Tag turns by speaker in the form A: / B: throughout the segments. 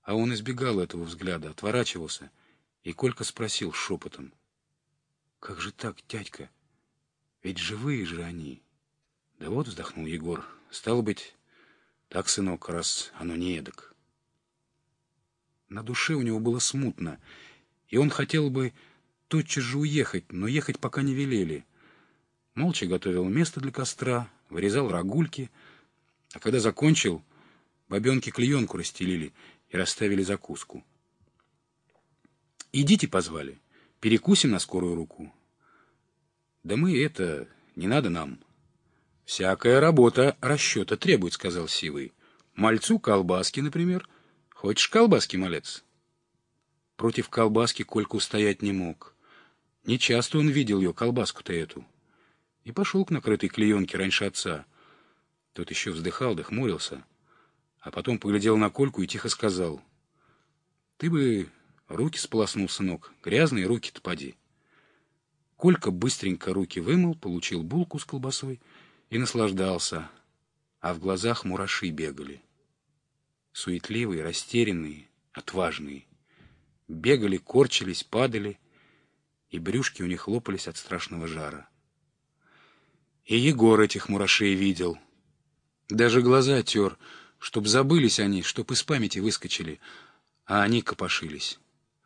A: А он избегал этого взгляда, отворачивался, и Колька спросил шепотом: «Как же так, дядька? Ведь живые же они». «Да вот», — вздохнул Егор, — «стало быть, так, сынок, раз оно не эдак». На душе у него было смутно, и он хотел бы тотчас же уехать, но ехать пока не велели. Молча готовил место для костра, вырезал рагульки, а когда закончил, бабенки клеенку расстелили и расставили закуску. «Идите», — позвали, — «перекусим на скорую руку». «Да мы это... не надо нам». «Всякая работа расчета требует», — сказал Сивый. «Мальцу колбаски, например. Хочешь колбаски, малец?» Против колбаски Колька устоять не мог. Нечасто он видел ее, колбаску-то эту. И пошел к накрытой клеенке раньше отца. Тот еще вздыхал да хмурился. А потом поглядел на Кольку и тихо сказал: «Ты бы руки сполоснул, сынок, грязные руки-то поди». Колька быстренько руки вымыл, получил булку с колбасой и наслаждался, а в глазах мураши бегали. Суетливые, растерянные, отважные. Бегали, корчились, падали, и брюшки у них лопались от страшного жара. И Егор этих мурашей видел. Даже глаза тер, чтоб забылись они, чтоб из памяти выскочили, а они копошились.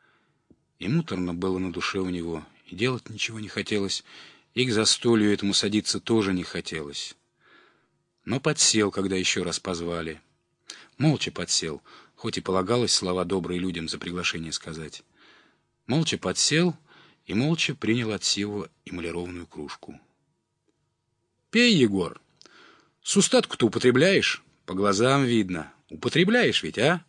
A: И муторно было на душе у него, и делать ничего не хотелось, и к застолью этому садиться тоже не хотелось. Но подсел, когда еще раз позвали. Молча подсел, хоть и полагалось слова добрые людям за приглашение сказать. Молча подсел и молча принял от Сивова эмалированную кружку. «Пей, Егор. С устатку-то употребляешь? По глазам видно. Употребляешь ведь, а?»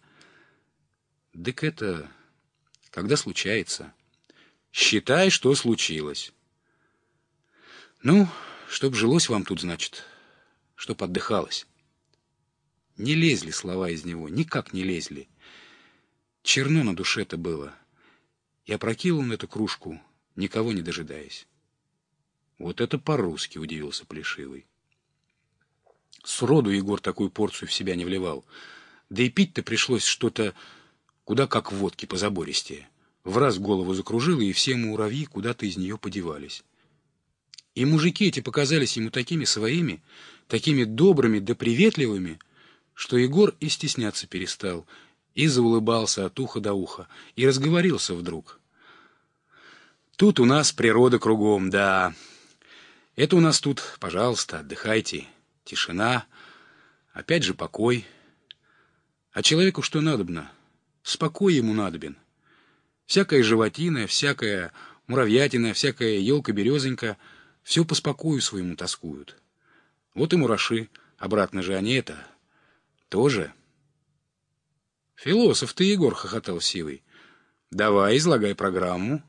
A: «Дык это... когда случается. Считай, что случилось». «Ну, чтоб жилось вам тут, значит, чтоб отдыхалось». Не лезли слова из него, никак не лезли. Черно на душе-то было. И опрокинул он эту кружку, никого не дожидаясь. «Вот это по-русски», — удивился Плешивый. Сроду Егор такую порцию в себя не вливал. Да и пить-то пришлось что-то куда как водки позабористее. Враз голову закружило, и все муравьи куда-то из нее подевались. И мужики эти показались ему такими своими, такими добрыми да приветливыми, что Егор и стесняться перестал, и заулыбался от уха до уха, и разговорился вдруг. «Тут у нас природа кругом, да. Это у нас тут, пожалуйста, отдыхайте. Тишина, опять же покой. А человеку что надобно? Спокой ему надобен. Всякая животина, всякая муравьятина, всякая елка-березонька — все по спокою своему тоскуют. Вот и мураши, обратно же они это... тоже». «Философ ты, Егор», — хохотал Сивый. «Давай, излагай программу».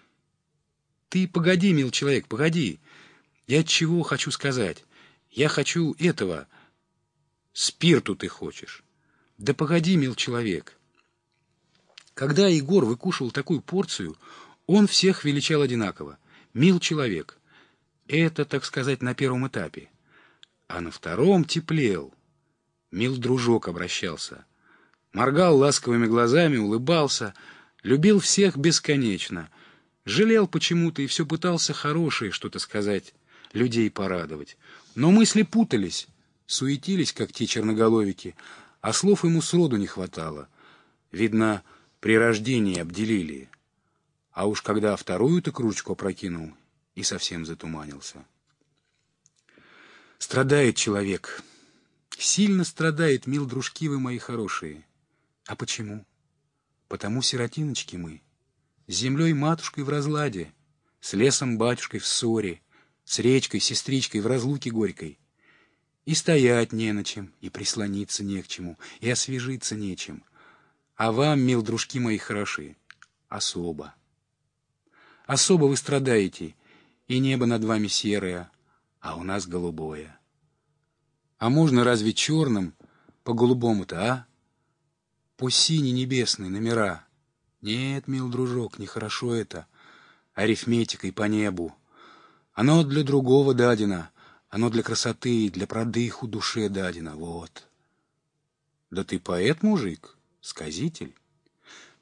A: «Ты погоди, мил человек, погоди. Я чего хочу сказать? Я хочу этого. Спирту ты хочешь. Да погоди, мил человек». Когда Егор выкушивал такую порцию, он всех величал одинаково. Мил человек. Это, так сказать, на первом этапе. А на втором теплел. Мил дружок обращался. Моргал ласковыми глазами, улыбался, любил всех бесконечно. Жалел почему-то и все пытался хорошее что-то сказать, людей порадовать. Но мысли путались, суетились, как те черноголовики, а слов ему сроду не хватало. Видно, при рождении обделили. А уж когда вторую-то кружку опрокинул, и совсем затуманился. Страдает человек. Сильно страдает, мил дружки вы мои хорошие. А почему? Потому сиротиночки мы. С землей матушкой в разладе, с лесом батюшкой в ссоре, с речкой сестричкой в разлуке горькой. И стоять не на чем, и прислониться не к чему, и освежиться нечем. А вам, мил дружки мои хорошие, особо. Особо вы страдаете, и небо над вами серое, а у нас голубое. А можно разве черным по голубому-то, а? По синей небесной номера. Нет, мил дружок, нехорошо это. Арифметикой по небу. Оно для другого дадено. Оно для красоты, для продыху душе дадено. Вот. Да ты поэт, мужик? Сказитель?